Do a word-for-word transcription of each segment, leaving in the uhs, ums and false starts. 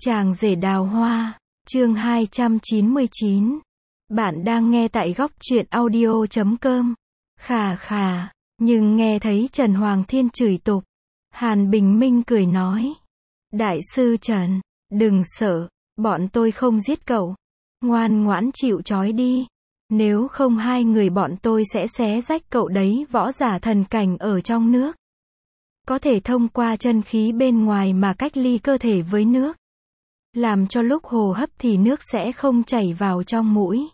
Chàng rể đào hoa, chương hai trăm chín mươi chín. Bạn đang nghe tại góc truyện audio chấm com. Khà khà, nhưng nghe thấy Trần Hoàng Thiên chửi tục. Hàn Bình Minh cười nói. Đại sư Trần, đừng sợ, bọn tôi không giết cậu. Ngoan ngoãn chịu trói đi. Nếu không hai người bọn tôi sẽ xé rách cậu đấy. Võ giả thần cảnh ở trong nước có thể thông qua chân khí bên ngoài mà cách ly cơ thể với nước, làm cho lúc hô hấp thì nước sẽ không chảy vào trong mũi.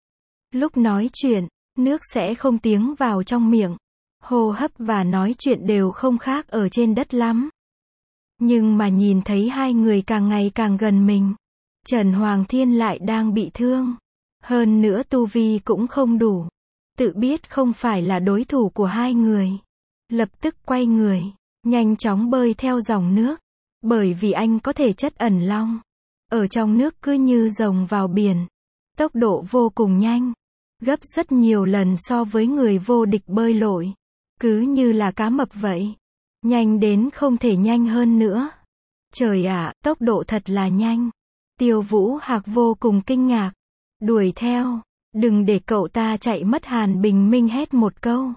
Lúc nói chuyện, nước sẽ không tiến vào trong miệng. Hô hấp và nói chuyện đều không khác ở trên đất lắm. Nhưng mà nhìn thấy hai người càng ngày càng gần mình, Trần Hoàng Thiên lại đang bị thương. Hơn nữa tu vi cũng không đủ. Tự biết không phải là đối thủ của hai người. Lập tức quay người, nhanh chóng bơi theo dòng nước. Bởi vì anh có thể chất ẩn long. Ở trong nước cứ như rồng vào biển. Tốc độ vô cùng nhanh. Gấp rất nhiều lần so với người vô địch bơi lội. Cứ như là cá mập vậy. Nhanh đến không thể nhanh hơn nữa. Trời ạ, tốc độ thật là nhanh. Tiêu Vũ Hạc vô cùng kinh ngạc. Đuổi theo. Đừng để cậu ta chạy mất, Hàn Bình Minh hét một câu.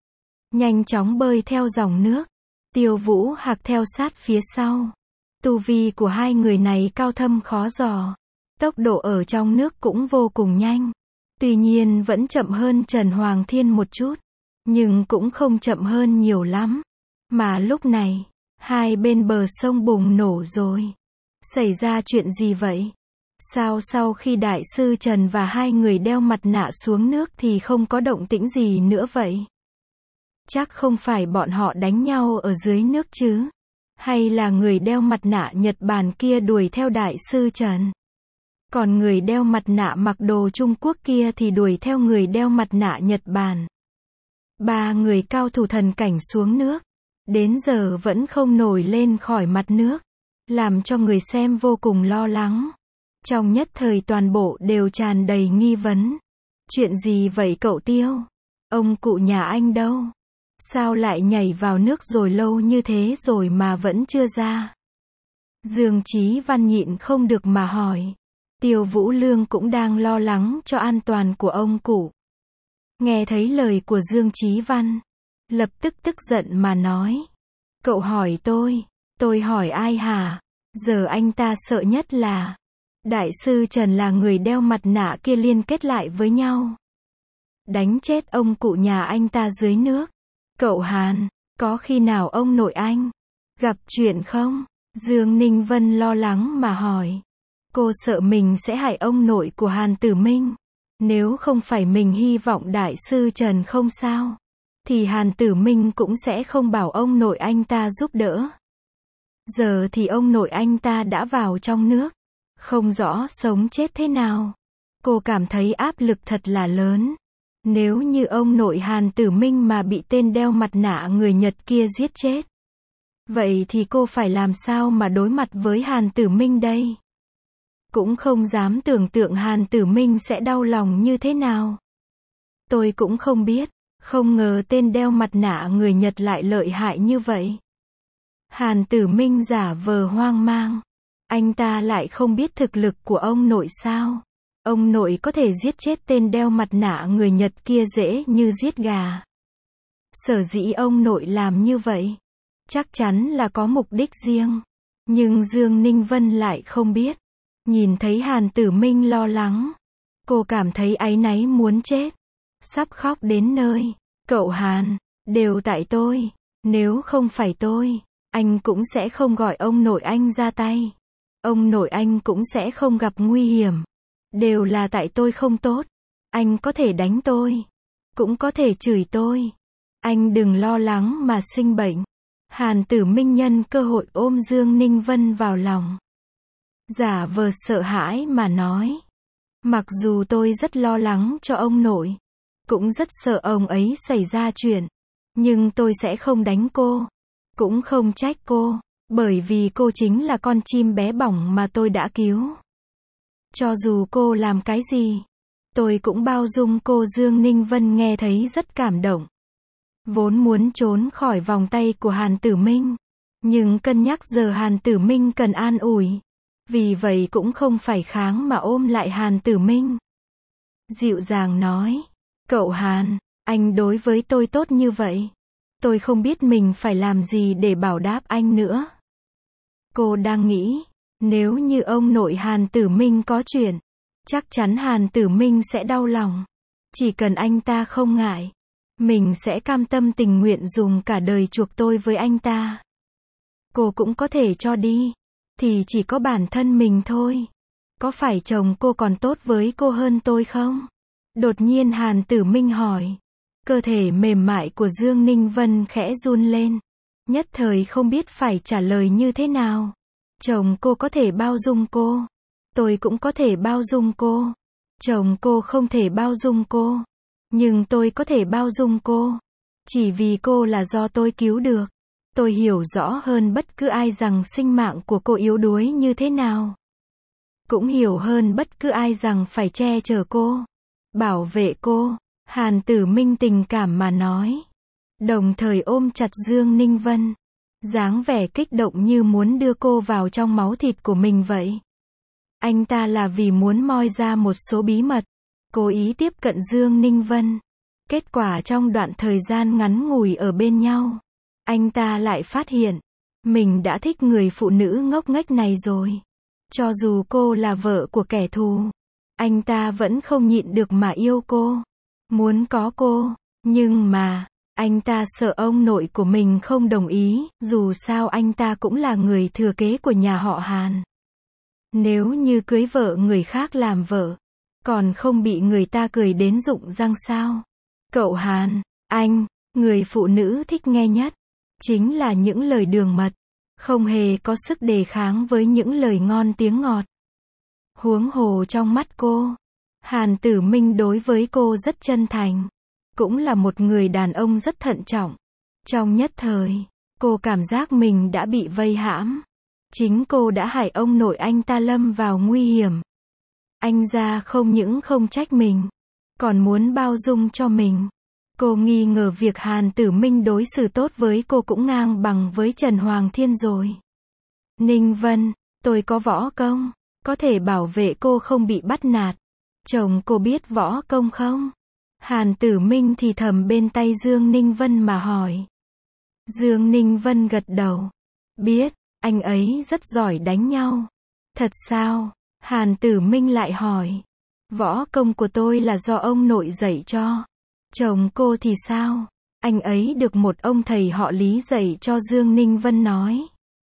Nhanh chóng bơi theo dòng nước. Tiêu Vũ Hạc theo sát phía sau. Tu vi của hai người này cao thâm khó dò. Tốc độ ở trong nước cũng vô cùng nhanh. Tuy nhiên vẫn chậm hơn Trần Hoàng Thiên một chút. Nhưng cũng không chậm hơn nhiều lắm. Mà lúc này, hai bên bờ sông bùng nổ rồi. Xảy ra chuyện gì vậy? Sao sau khi Đại sư Trần và hai người đeo mặt nạ xuống nước thì không có động tĩnh gì nữa vậy? Chắc không phải bọn họ đánh nhau ở dưới nước chứ? Hay là người đeo mặt nạ Nhật Bản kia đuổi theo Đại sư Trần? Còn người đeo mặt nạ mặc đồ Trung Quốc kia thì đuổi theo người đeo mặt nạ Nhật Bản. Ba người cao thủ thần cảnh xuống nước. Đến giờ vẫn không nổi lên khỏi mặt nước. Làm cho người xem vô cùng lo lắng. Trong nhất thời toàn bộ đều tràn đầy nghi vấn. Chuyện gì vậy cậu Tiêu? Ông cụ nhà anh đâu? Sao lại nhảy vào nước rồi lâu như thế rồi mà vẫn chưa ra? Dương Chí Văn nhịn không được mà hỏi. Tiêu Vũ Lương cũng đang lo lắng cho an toàn của ông cụ. Nghe thấy lời của Dương Chí Văn, lập tức tức giận mà nói. Cậu hỏi tôi, tôi hỏi ai hả? Giờ anh ta sợ nhất là Đại sư Trần là người đeo mặt nạ kia liên kết lại với nhau. Đánh chết ông cụ nhà anh ta dưới nước. Cậu Hàn, có khi nào ông nội anh gặp chuyện không? Dương Ninh Vân lo lắng mà hỏi. Cô sợ mình sẽ hại ông nội của Hàn Tử Minh. Nếu không phải mình hy vọng Đại sư Trần không sao, thì Hàn Tử Minh cũng sẽ không bảo ông nội anh ta giúp đỡ. Giờ thì ông nội anh ta đã vào trong nước. Không rõ sống chết thế nào. Cô cảm thấy áp lực thật là lớn. Nếu như ông nội Hàn Tử Minh mà bị tên đeo mặt nạ người Nhật kia giết chết, vậy thì cô phải làm sao mà đối mặt với Hàn Tử Minh đây? Cũng không dám tưởng tượng Hàn Tử Minh sẽ đau lòng như thế nào. Tôi cũng không biết. Không ngờ tên đeo mặt nạ người Nhật lại lợi hại như vậy. Hàn Tử Minh giả vờ hoang mang. Anh ta lại không biết thực lực của ông nội sao? Ông nội có thể giết chết tên đeo mặt nạ người Nhật kia dễ như giết gà. Sở dĩ ông nội làm như vậy, chắc chắn là có mục đích riêng. Nhưng Dương Ninh Vân lại không biết. Nhìn thấy Hàn Tử Minh lo lắng, cô cảm thấy áy náy muốn chết. Sắp khóc đến nơi. Cậu Hàn, đều tại tôi. Nếu không phải tôi, anh cũng sẽ không gọi ông nội anh ra tay. Ông nội anh cũng sẽ không gặp nguy hiểm. Đều là tại tôi không tốt. Anh có thể đánh tôi, cũng có thể chửi tôi. Anh đừng lo lắng mà sinh bệnh. Hàn Tử Minh nhân cơ hội ôm Dương Ninh Vân vào lòng. Giả vờ sợ hãi mà nói. Mặc dù tôi rất lo lắng cho ông nội, cũng rất sợ ông ấy xảy ra chuyện, nhưng tôi sẽ không đánh cô, cũng không trách cô, bởi vì cô chính là con chim bé bỏng mà tôi đã cứu. Cho dù cô làm cái gì, tôi cũng bao dung cô. Dương Ninh Vân nghe thấy rất cảm động. Vốn muốn trốn khỏi vòng tay của Hàn Tử Minh, nhưng cân nhắc giờ Hàn Tử Minh cần an ủi. Vì vậy cũng không phải kháng mà ôm lại Hàn Tử Minh. Dịu dàng nói, cậu Hàn, anh đối với tôi tốt như vậy. Tôi không biết mình phải làm gì để bảo đáp anh nữa. Cô đang nghĩ, nếu như ông nội Hàn Tử Minh có chuyện, chắc chắn Hàn Tử Minh sẽ đau lòng. Chỉ cần anh ta không ngại, mình sẽ cam tâm tình nguyện dùng cả đời chuộc tôi với anh ta. Cô cũng có thể cho đi, thì chỉ có bản thân mình thôi. Có phải chồng cô còn tốt với cô hơn tôi không? Đột nhiên Hàn Tử Minh hỏi. Cơ thể mềm mại của Dương Ninh Vân khẽ run lên. Nhất thời không biết phải trả lời như thế nào. Chồng cô có thể bao dung cô. Tôi cũng có thể bao dung cô. Chồng cô không thể bao dung cô. Nhưng tôi có thể bao dung cô. Chỉ vì cô là do tôi cứu được. Tôi hiểu rõ hơn bất cứ ai rằng sinh mạng của cô yếu đuối như thế nào. Cũng hiểu hơn bất cứ ai rằng phải che chở cô, bảo vệ cô. Hàn Tử Minh tình cảm mà nói. Đồng thời ôm chặt Dương Ninh Vân. Dáng vẻ kích động như muốn đưa cô vào trong máu thịt của mình vậy. Anh ta là vì muốn moi ra một số bí mật. Cố ý tiếp cận Dương Ninh Vân. Kết quả trong đoạn thời gian ngắn ngủi ở bên nhau, anh ta lại phát hiện, mình đã thích người phụ nữ ngốc nghếch này rồi. Cho dù cô là vợ của kẻ thù, anh ta vẫn không nhịn được mà yêu cô. Muốn có cô, nhưng mà, anh ta sợ ông nội của mình không đồng ý, dù sao anh ta cũng là người thừa kế của nhà họ Hàn. Nếu như cưới vợ người khác làm vợ, còn không bị người ta cười đến rụng răng sao? Cậu Hàn, anh, người phụ nữ thích nghe nhất, chính là những lời đường mật, không hề có sức đề kháng với những lời ngon tiếng ngọt. Huống hồ trong mắt cô, Hàn Tử Minh đối với cô rất chân thành, cũng là một người đàn ông rất thận trọng. Trong nhất thời, cô cảm giác mình đã bị vây hãm. Chính cô đã hại ông nội anh ta lâm vào nguy hiểm. Anh ra không những không trách mình, còn muốn bao dung cho mình. Cô nghi ngờ việc Hàn Tử Minh đối xử tốt với cô cũng ngang bằng với Trần Hoàng Thiên rồi. Ninh Vân, tôi có võ công, có thể bảo vệ cô không bị bắt nạt. Chồng cô biết võ công không? Hàn Tử Minh thì thầm bên tay Dương Ninh Vân mà hỏi. Dương Ninh Vân gật đầu. Biết, anh ấy rất giỏi đánh nhau. Thật sao? Hàn Tử Minh lại hỏi. Võ công của tôi là do ông nội dạy cho. Chồng cô thì sao? Anh ấy được một ông thầy họ Lý dạy cho. Dương Ninh Vân nói.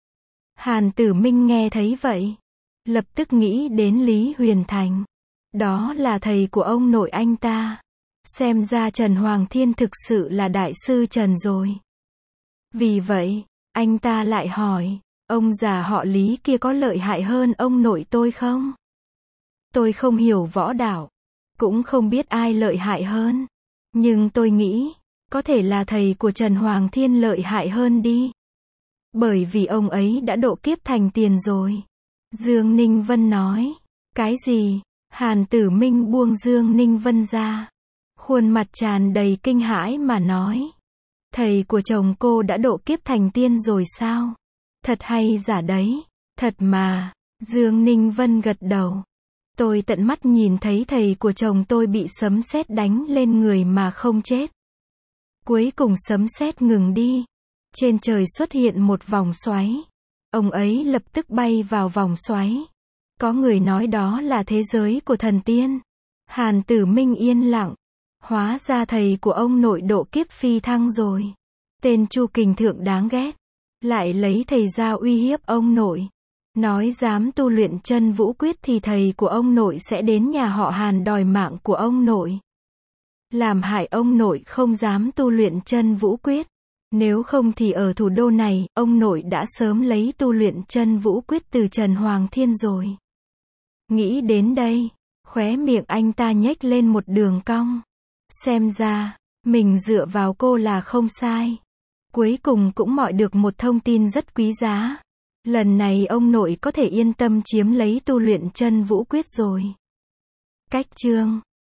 Hàn Tử Minh nghe thấy vậy, lập tức nghĩ đến Lý Huyền Thành. Đó là thầy của ông nội anh ta. Xem ra Trần Hoàng Thiên thực sự là đại sư Trần rồi. Vì vậy, anh ta lại hỏi, ông già họ Lý kia có lợi hại hơn ông nội tôi không? Tôi không hiểu võ đạo, cũng không biết ai lợi hại hơn. Nhưng tôi nghĩ, có thể là thầy của Trần Hoàng Thiên lợi hại hơn đi. Bởi vì ông ấy đã độ kiếp thành tiền rồi. Dương Ninh Vân nói. Cái gì? Hàn Tử Minh buông Dương Ninh Vân ra. Khuôn mặt tràn đầy kinh hãi mà nói. Thầy của chồng cô đã độ kiếp thành tiên rồi sao? Thật hay giả đấy? Thật mà. Dương Ninh Vân gật đầu. Tôi tận mắt nhìn thấy thầy của chồng tôi bị sấm sét đánh lên người mà không chết. Cuối cùng sấm sét ngừng đi. Trên trời xuất hiện một vòng xoáy. Ông ấy lập tức bay vào vòng xoáy. Có người nói đó là thế giới của thần tiên. Hàn Tử Minh yên lặng. Hóa ra thầy của ông nội độ kiếp phi thăng rồi. Tên Chu Kình Thượng đáng ghét. Lại lấy thầy ra uy hiếp ông nội. Nói dám tu luyện chân vũ quyết thì thầy của ông nội sẽ đến nhà họ Hàn đòi mạng của ông nội. Làm hại ông nội không dám tu luyện chân vũ quyết. Nếu không thì ở thủ đô này, ông nội đã sớm lấy tu luyện chân vũ quyết từ Trần Hoàng Thiên rồi. Nghĩ đến đây, khóe miệng anh ta nhếch lên một đường cong. Xem ra, mình dựa vào cô là không sai. Cuối cùng cũng mọi được một thông tin rất quý giá. Lần này ông nội có thể yên tâm chiếm lấy tu luyện chân vũ quyết rồi. Cách chương